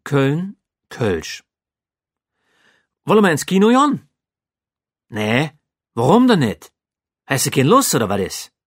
Köln, Kölsch. Wollen wir ins Kino, Jon? Nee, warum denn nicht? Hast du keine Lust, oder was ist?